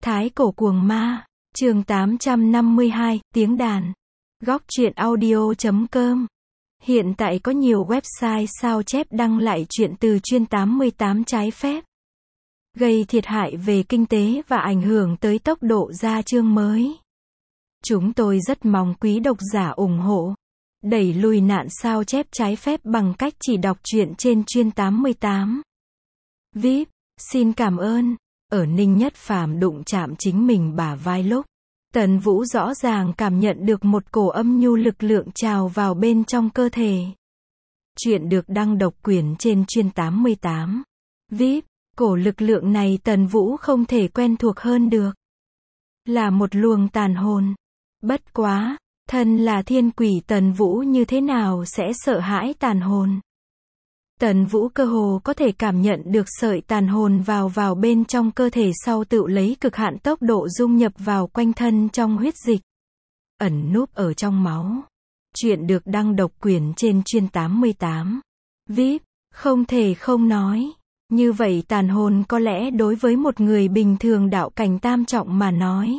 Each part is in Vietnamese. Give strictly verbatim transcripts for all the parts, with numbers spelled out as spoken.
Thái cổ cuồng ma, chương tám trăm năm mươi hai, tiếng đàn. Góc truyện audio chấm com. Hiện tại có nhiều website sao chép đăng lại truyện từ chuyên tám mươi tám trái phép, gây thiệt hại về kinh tế và ảnh hưởng tới tốc độ ra chương mới. Chúng tôi rất mong quý độc giả ủng hộ, đẩy lùi nạn sao chép trái phép bằng cách chỉ đọc truyện trên chuyên tám mươi tám. vê i pê, xin cảm ơn. Ở Ninh Nhất Phàm đụng chạm chính mình bả vai lúc, Tần Vũ rõ ràng cảm nhận được một cổ âm nhu lực lượng trào vào bên trong cơ thể. Chuyện được đăng độc quyền trên chuyên tám mươi tám. vê i pê, cổ lực lượng này Tần Vũ không thể quen thuộc hơn được. Là một luồng tàn hồn. Bất quá, thân là thiên quỷ Tần Vũ như thế nào sẽ sợ hãi tàn hồn. Tần Vũ cơ hồ có thể cảm nhận được sợi tàn hồn vào vào bên trong cơ thể sau tự lấy cực hạn tốc độ dung nhập vào quanh thân trong huyết dịch, ẩn núp ở trong máu. Chuyện được đăng độc quyền trên chuyên tám mươi tám. vê i pê, không thể không nói, như vậy tàn hồn có lẽ đối với một người bình thường đạo cảnh tam trọng mà nói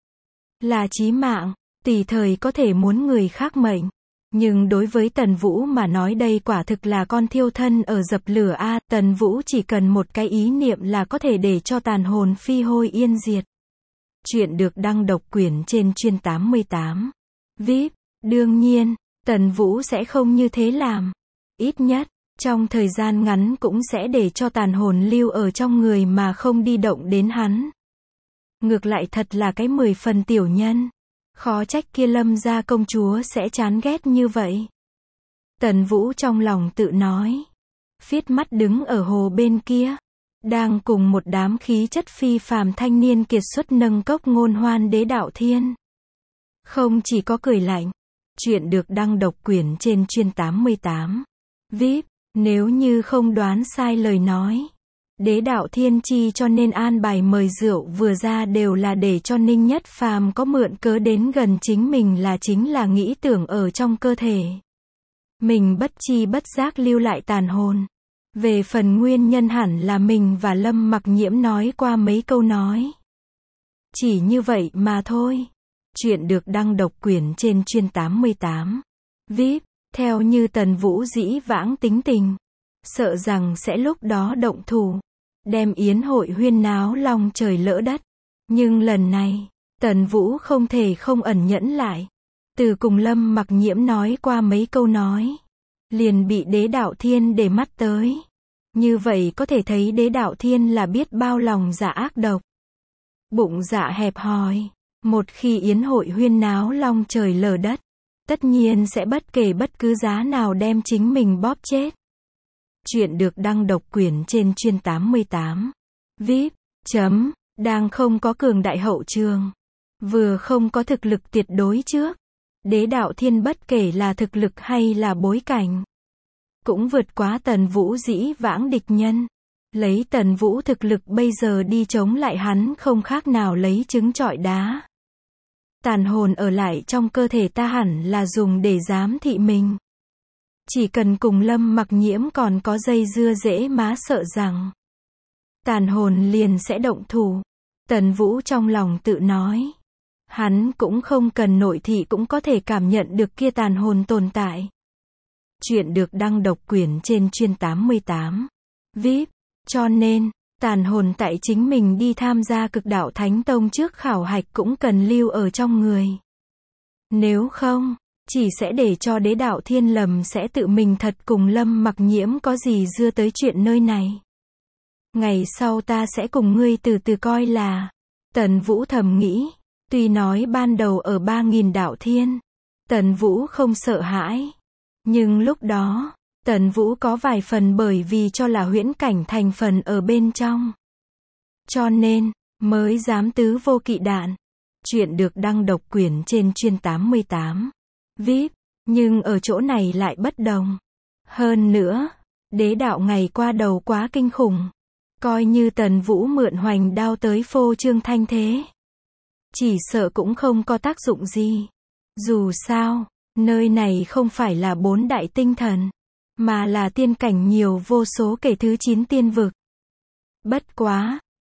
là chí mạng, tùy thời có thể muốn người khác mệnh. Nhưng đối với Tần Vũ mà nói đây quả thực là con thiêu thân ở dập lửa a. Tần Vũ chỉ cần một cái ý niệm là có thể để cho tàn hồn phi hôi yên diệt. Chuyện được đăng độc quyền trên chuyên tám mươi tám. vê i pê, đương nhiên, Tần Vũ sẽ không như thế làm. Ít nhất, trong thời gian ngắn cũng sẽ để cho tàn hồn lưu ở trong người mà không đi động đến hắn. Ngược lại thật là cái mười phần tiểu nhân. Khó trách kia Lâm gia công chúa sẽ chán ghét như vậy. Tần Vũ trong lòng tự nói. Phiết mắt đứng ở hồ bên kia, đang cùng một đám khí chất phi phàm thanh niên kiệt xuất nâng cốc ngôn hoan Đế Đạo Thiên. Không chỉ có cười lạnh. Chuyện được đăng độc quyền trên chuyên tám mươi tám. vê i pê, nếu như không đoán sai lời nói, Đế Đạo Thiên chi cho nên an bài mời rượu vừa ra đều là để cho Ninh Nhất Phàm có mượn cớ đến gần chính mình, là chính là nghĩ tưởng ở trong cơ thể mình bất chi bất giác lưu lại tàn hồn. Về phần nguyên nhân hẳn là mình và Lâm Mặc Nhiễm nói qua mấy câu nói. Chỉ như vậy mà thôi. Chuyện được đăng độc quyền trên chuyên tám mươi tám. vê i pê, theo như Tần Vũ dĩ vãng tính tình, sợ rằng sẽ lúc đó động thủ, đem yến hội huyên náo long trời lỡ đất. Nhưng lần này, Tần Vũ không thể không ẩn nhẫn lại. Từ cùng Lâm Mặc Nhiễm nói qua mấy câu nói, liền bị Đế Đạo Thiên để mắt tới. Như vậy có thể thấy Đế Đạo Thiên là biết bao lòng dạ ác độc, bụng dạ hẹp hòi. Một khi yến hội huyên náo long trời lở đất, tất nhiên sẽ bất kể bất cứ giá nào đem chính mình bóp chết. Chuyện được đăng độc quyền trên chuyên tám mươi tám. vê i pê, chấm, đang không có cường đại hậu trường, vừa không có thực lực tuyệt đối trước. Đế Đạo Thiên bất kể là thực lực hay là bối cảnh, cũng vượt quá Tần Vũ dĩ vãng địch nhân. Lấy Tần Vũ thực lực bây giờ đi chống lại hắn không khác nào lấy trứng trọi đá. Tàn hồn ở lại trong cơ thể ta hẳn là dùng để giám thị mình. Chỉ cần cùng Lâm Mặc Nhiễm còn có dây dưa dễ má sợ rằng tàn hồn liền sẽ động thủ. Tần Vũ trong lòng tự nói. Hắn cũng không cần nội thị cũng có thể cảm nhận được kia tàn hồn tồn tại. Chuyện được đăng độc quyền trên chuyên tám mươi tám. vê i pê, cho nên, tàn hồn tại chính mình đi tham gia Cực Đạo Thánh Tông trước khảo hạch cũng cần lưu ở trong người. Nếu không, chỉ sẽ để cho Đế Đạo Thiên lầm sẽ tự mình thật cùng Lâm Mặc Nhiễm có gì dưa tới chuyện nơi này. Ngày sau ta sẽ cùng ngươi từ từ coi là. Tần Vũ thầm nghĩ. Tuy nói ban đầu ở ba nghìn đạo thiên, Tần Vũ không sợ hãi. Nhưng lúc đó, Tần Vũ có vài phần bởi vì cho là huyễn cảnh thành phần ở bên trong. Cho nên, mới dám tứ vô kỵ đạn. Chuyện được đăng độc quyền trên chuyên tám mươi tám. vê i pê, nhưng ở chỗ này lại bất đồng. Hơn nữa, Đế đạo ngày qua đầu quá kinh khủng. Coi như Tần Vũ mượn hoành đao tới phô trương thanh thế, chỉ sợ cũng không có tác dụng gì. Dù sao, nơi này không phải là bốn đại tinh thần, mà là tiên cảnh nhiều vô số kể thứ chín tiên vực. Bất quá,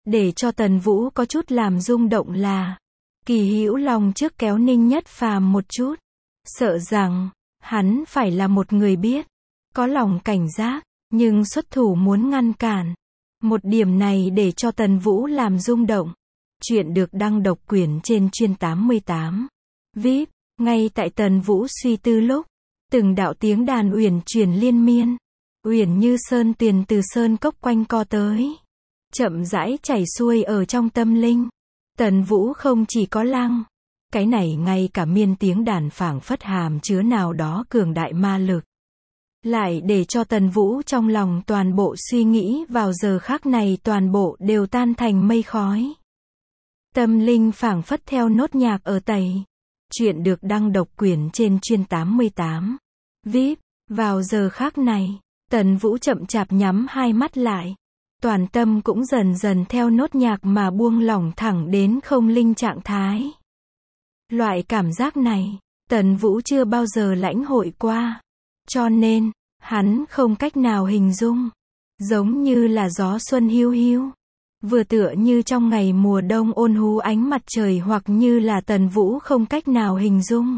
Để cho Tần Vũ có chút làm rung động là, Kỳ Hữu Long trước kéo Ninh Nhất Phàm một chút, sợ rằng, hắn phải là một người biết, có lòng cảnh giác, nhưng xuất thủ muốn ngăn cản. Một điểm này để cho Tần Vũ làm rung động. Chuyện được đăng độc quyền trên chuyên tám mươi tám. vê i pê, ngay tại Tần Vũ suy tư lúc, từng đạo tiếng đàn uyển chuyển liên miên, uyển như sơn tuyền từ sơn cốc quanh co tới, chậm rãi chảy xuôi ở trong tâm linh. Tần Vũ không chỉ có lăng, cái này ngay cả miên tiếng đàn phảng phất hàm chứa nào đó cường đại ma lực. Lại để cho Tần Vũ trong lòng toàn bộ suy nghĩ vào giờ khắc này toàn bộ đều tan thành mây khói. Tâm linh phảng phất theo nốt nhạc ở tẩy. Chuyện được đăng độc quyền trên chuyên tám mươi tám. vê i pê, vào giờ khắc này, Tần Vũ chậm chạp nhắm hai mắt lại. Toàn tâm cũng dần dần theo nốt nhạc mà buông lỏng thẳng đến không linh trạng thái. Loại cảm giác này, Tần Vũ chưa bao giờ lãnh hội qua. Cho nên, hắn không cách nào hình dung. Giống như là gió xuân hiu hiu. Vừa tựa như trong ngày mùa đông ôn hú ánh mặt trời, hoặc như là Tần Vũ không cách nào hình dung.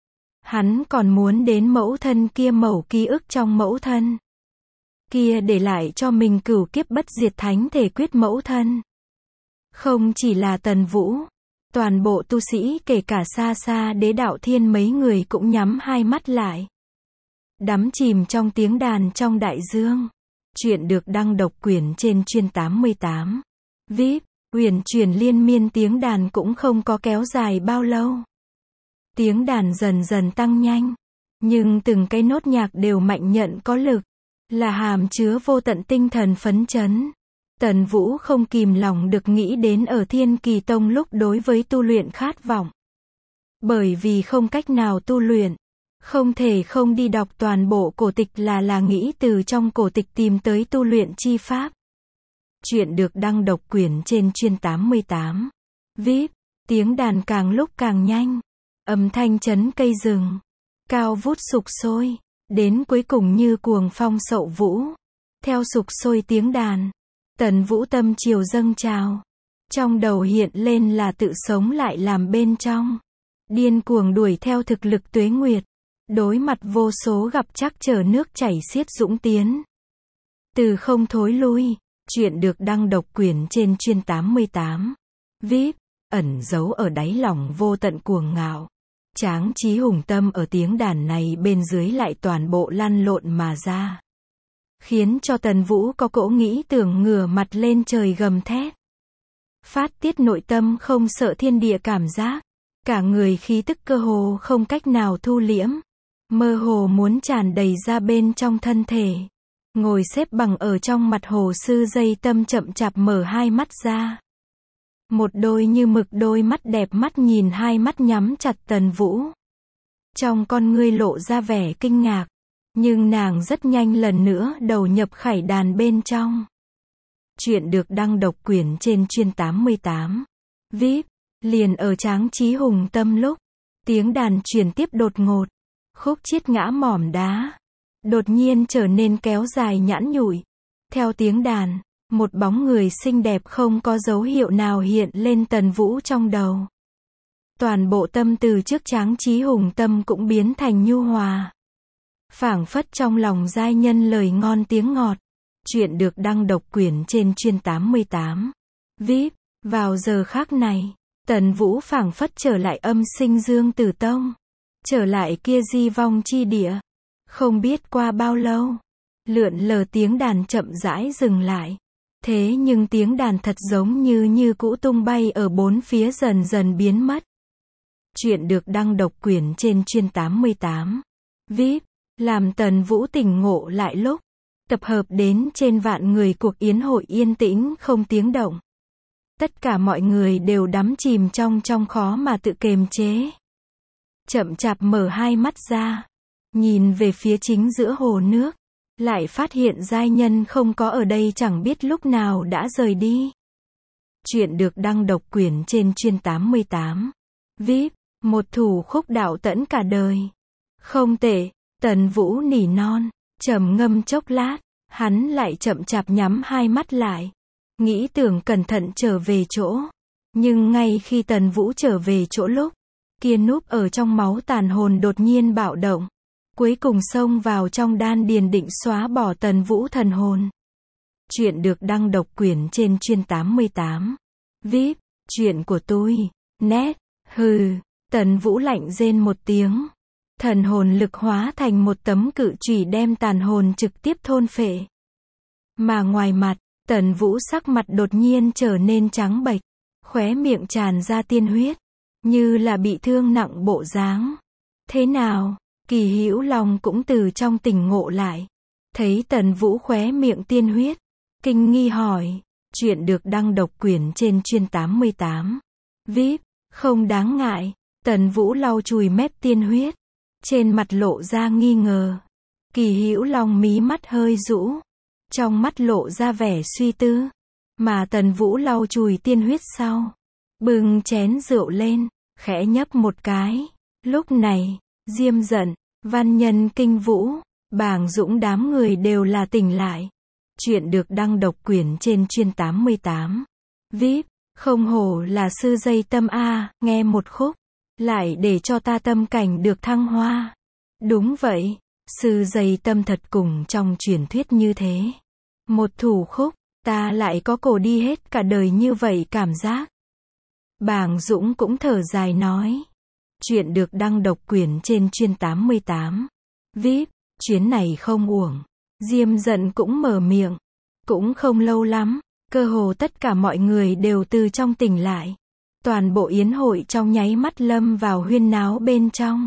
Hắn còn muốn đến mẫu thân kia, mẩu ký ức trong mẫu thân. Kia để lại cho mình cửu kiếp bất diệt thánh thể quyết mẫu thân. Không chỉ là Tần Vũ, toàn bộ tu sĩ kể cả xa xa đế đạo thiên mấy người cũng nhắm hai mắt lại. Đắm chìm trong tiếng đàn trong đại dương. Chuyện được đăng độc quyền trên chuyên tám mươi tám. vê i pê, uyển chuyển liên miên tiếng đàn cũng không có kéo dài bao lâu. Tiếng đàn dần dần tăng nhanh, nhưng từng cái nốt nhạc đều mạnh nhận có lực, là hàm chứa vô tận tinh thần phấn chấn. Tần Vũ không kìm lòng được nghĩ đến ở Thiên Kỳ Tông lúc đối với tu luyện khát vọng. Bởi vì không cách nào tu luyện, không thể không đi đọc toàn bộ cổ tịch, là là nghĩ từ trong cổ tịch tìm tới tu luyện chi pháp. Chuyện được đăng độc quyền trên chuyên tám mươi tám. vê i pê, tiếng đàn càng lúc càng nhanh, âm thanh chấn cây rừng, cao vút sục sôi, đến cuối cùng như cuồng phong sậu vũ. Theo sục sôi tiếng đàn, Tần Vũ tâm chiều dâng trào. Trong đầu hiện lên là tự sống lại làm bên trong. Điên cuồng đuổi theo thực lực tuế nguyệt. Đối mặt vô số gặp trắc trở, nước chảy xiết dũng tiến. Từ không thối lui. Chuyện được đăng độc quyền trên chuyên tám mươi tám. vê i pê, ẩn giấu ở đáy lòng vô tận cuồng ngạo. Tráng trí hùng tâm ở tiếng đàn này bên dưới lại toàn bộ lăn lộn mà ra. Khiến cho Tần Vũ có cỗ nghĩ tưởng ngửa mặt lên trời gầm thét. Phát tiết nội tâm không sợ thiên địa cảm giác. Cả người khí tức cơ hồ không cách nào thu liễm. Mơ hồ muốn tràn đầy ra bên trong thân thể. Ngồi xếp bằng ở trong mặt hồ sư dây tâm chậm chạp mở hai mắt ra. Một đôi như mực đôi mắt đẹp mắt nhìn hai mắt nhắm chặt Tần Vũ. Trong con ngươi lộ ra vẻ kinh ngạc. Nhưng nàng rất nhanh lần nữa đầu nhập khải đàn bên trong. Chuyện được đăng độc quyền trên chuyên tám mươi tám. vê i pê, liền ở tráng trí hùng tâm lúc. Tiếng đàn truyền tiếp đột ngột. Khúc chiết ngã mỏm đá. Đột nhiên trở nên kéo dài nhẵn nhụi. Theo tiếng đàn, một bóng người xinh đẹp không có dấu hiệu nào hiện lên Tần Vũ trong đầu. Toàn bộ tâm từ trước tráng trí hùng tâm cũng biến thành nhu hòa. Phảng phất trong lòng giai nhân lời ngon tiếng ngọt. Chuyện được đăng độc quyền trên chuyên tám mươi tám. vê i pê, vào giờ khắc này, Tần Vũ phảng phất trở lại âm sinh dương tử tông. Trở lại kia di vong chi địa. Không biết qua bao lâu, lượn lờ tiếng đàn chậm rãi dừng lại. Thế nhưng tiếng đàn thật giống như như cũ tung bay ở bốn phía dần dần biến mất. Chuyện được đăng độc quyền trên chuyên tám mươi tám. vê i pê, làm Tần Vũ tỉnh ngộ lại lúc tập hợp đến trên vạn người cuộc yến hội yên tĩnh không tiếng động. Tất cả mọi người đều đắm chìm trong trong khó mà tự kiềm chế. Chậm chạp mở hai mắt ra, nhìn về phía chính giữa hồ nước, lại phát hiện giai nhân không có ở đây, chẳng biết lúc nào đã rời đi. Chuyện được đăng độc quyền trên chuyên tám mươi tám. vê i pê, một thủ khúc đạo tẫn cả đời. Không tệ, Tần Vũ nỉ non, trầm ngâm chốc lát, hắn lại chậm chạp nhắm hai mắt lại. nghĩ tưởng cẩn thận trở về chỗ. Nhưng ngay khi Tần Vũ trở về chỗ lúc, kia núp ở trong máu tàn hồn đột nhiên bạo động. Cuối cùng xông vào trong đan điền định xóa bỏ Tần Vũ thần hồn. Chuyện được đăng độc quyền trên chuyên tám mươi tám. vê i pê, chuyện của tôi. Nét, hừ, Tần Vũ lạnh rên một tiếng. Thần hồn lực hóa thành một tấm cự chùy đem tàn hồn trực tiếp thôn phệ. Mà ngoài mặt, Tần Vũ sắc mặt đột nhiên trở nên trắng bệch, khóe miệng tràn ra tiên huyết, như là bị thương nặng bộ dáng. Thế nào? Kỳ Hữu Long cũng từ trong tỉnh ngộ lại, thấy Tần Vũ khóe miệng tiên huyết, kinh nghi hỏi. Chuyện được đăng độc quyền trên chuyên tám mươi tám. vê i pê, không đáng ngại. Tần Vũ lau chùi mép tiên huyết, trên mặt lộ ra nghi ngờ. Kỳ Hữu Long mí mắt hơi rũ, trong mắt lộ ra vẻ suy tư. Mà Tần Vũ lau chùi tiên huyết sau, bưng chén rượu lên, khẽ nhấp một cái. Lúc này, Diêm Dận, Văn Nhân Kinh Vũ, Bàng Dũng đám người đều là tỉnh lại. Chuyện được đăng độc quyền trên chuyên tám mươi tám. vê i pê, không hổ là sư dây tâm a, nghe một khúc, lại để cho ta tâm cảnh được thăng hoa. Đúng vậy, sư dây tâm thật cùng trong truyền thuyết như thế. Một thủ khúc, ta lại có cổ đi hết cả đời như vậy cảm giác. Bàng Dũng cũng thở dài nói. Chuyện được đăng độc quyền trên chuyên tám mươi tám. vê i pê, chuyến này không uổng. Diêm Dận cũng mở miệng. Cũng không lâu lắm, cơ hồ tất cả mọi người đều từ trong tỉnh lại. Toàn bộ yến hội trong nháy mắt lâm vào huyên náo bên trong.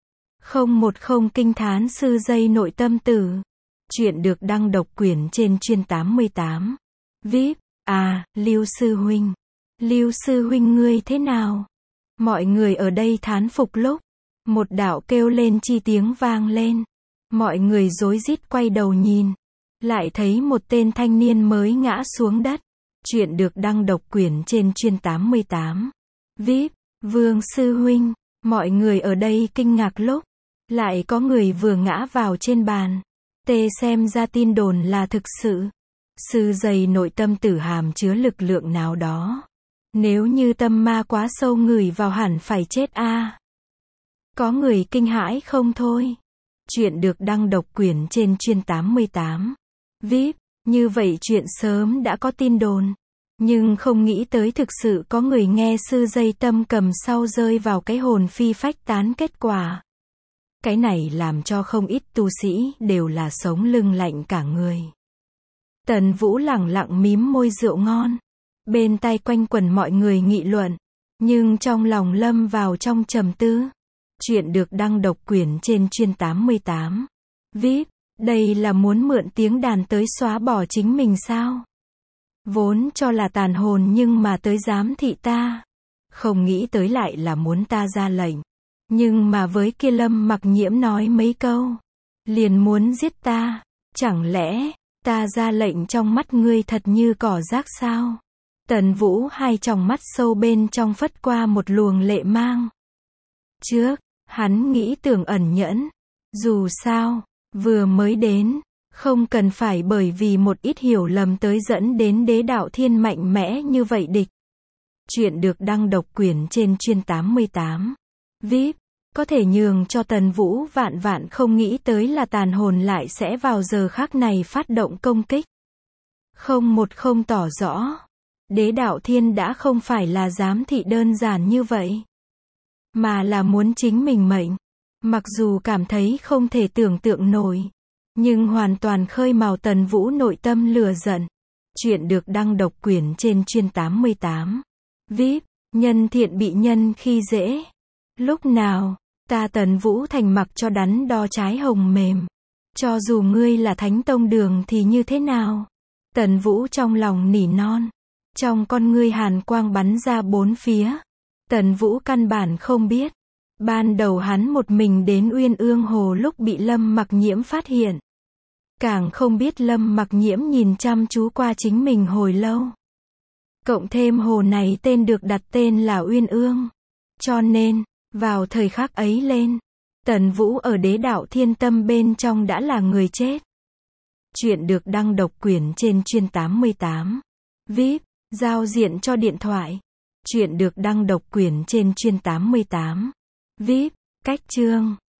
Không một không kinh thán sư dây nội tâm tử. Chuyện được đăng độc quyền trên chuyên tám mươi tám. vê i pê, à, Lưu sư huynh. Lưu sư huynh ngươi thế nào? Mọi người ở đây thán phục lúc, một đạo kêu lên chi tiếng vang lên. Mọi người rối rít quay đầu nhìn, lại thấy một tên thanh niên mới ngã xuống đất. Chuyện được đăng độc quyền trên chuyên tám mươi tám. vê i pê, Vương sư huynh. Mọi người ở đây kinh ngạc lúc, lại có người vừa ngã vào trên bàn. Tê xem ra tin đồn là thực sự. Sư dây nội tâm tử hàm chứa lực lượng nào đó. Nếu như tâm ma quá sâu ngửi vào hẳn phải chết a. Có người kinh hãi không thôi. Chuyện được đăng độc quyền trên chuyên tám mươi tám. vê i pê, như vậy chuyện sớm đã có tin đồn. Nhưng không nghĩ tới thực sự có người nghe sư dây tâm cầm sau rơi vào cái hồn phi phách tán kết quả. Cái này làm cho không ít tu sĩ đều là sống lưng lạnh cả người. Tần Vũ lẳng lặng mím môi rượu ngon. Bên tai quanh quẩn mọi người nghị luận. Nhưng trong lòng lâm vào trong trầm tư. Chuyện được đăng độc quyền trên chuyên tám mươi tám. vê i pê, đây là muốn mượn tiếng đàn tới xóa bỏ chính mình sao? Vốn cho là tàn hồn nhưng mà tới giám thị ta. Không nghĩ tới lại là muốn ta ra lệnh. Nhưng mà với kia Lâm Mặc Nhiễm nói mấy câu, liền muốn giết ta. Chẳng lẽ, ta ra lệnh trong mắt ngươi thật như cỏ rác sao? Tần Vũ hai tròng mắt sâu bên trong phất qua một luồng lệ mang. Trước, hắn nghĩ tưởng ẩn nhẫn. Dù sao, vừa mới đến, không cần phải bởi vì một ít hiểu lầm tới dẫn đến đế đạo thiên mạnh mẽ như vậy địch. Chuyện được đăng độc quyền trên chuyên tám mươi tám. vê i pê, có thể nhường cho Tần Vũ vạn vạn không nghĩ tới là tàn hồn lại sẽ vào giờ khác này phát động công kích. Không một không tỏ rõ. Đế đạo thiên đã không phải là giám thị đơn giản như vậy. Mà là muốn chính mình mệnh. Mặc dù cảm thấy không thể tưởng tượng nổi. Nhưng hoàn toàn khơi mào Tần Vũ nội tâm lửa giận. Chuyện được đăng độc quyền trên chuyên tám mươi tám. vê i pê, nhân thiện bị nhân khi dễ. Lúc nào, ta Tần Vũ thành mặc cho đắn đo trái hồng mềm. Cho dù ngươi là thánh tông đường thì như thế nào? Tần Vũ trong lòng nỉ non. Trong con ngươi hàn quang bắn ra bốn phía. Tần Vũ căn bản không biết. Ban đầu hắn một mình đến Uyên Ương Hồ lúc bị Lâm Mặc Nhiễm phát hiện. Càng không biết Lâm Mặc Nhiễm nhìn chăm chú qua chính mình hồi lâu. Cộng thêm hồ này tên được đặt tên là Uyên Ương. Cho nên, vào thời khắc ấy lên, Tần Vũ ở đế đạo thiên tâm bên trong đã là người chết. Chuyện được đăng độc quyền trên chuyên tám mươi tám. vê i pê, giao diện cho điện thoại. Chuyện được đăng độc quyền trên Chuyên tám mươi tám. vê i pê, cách chương.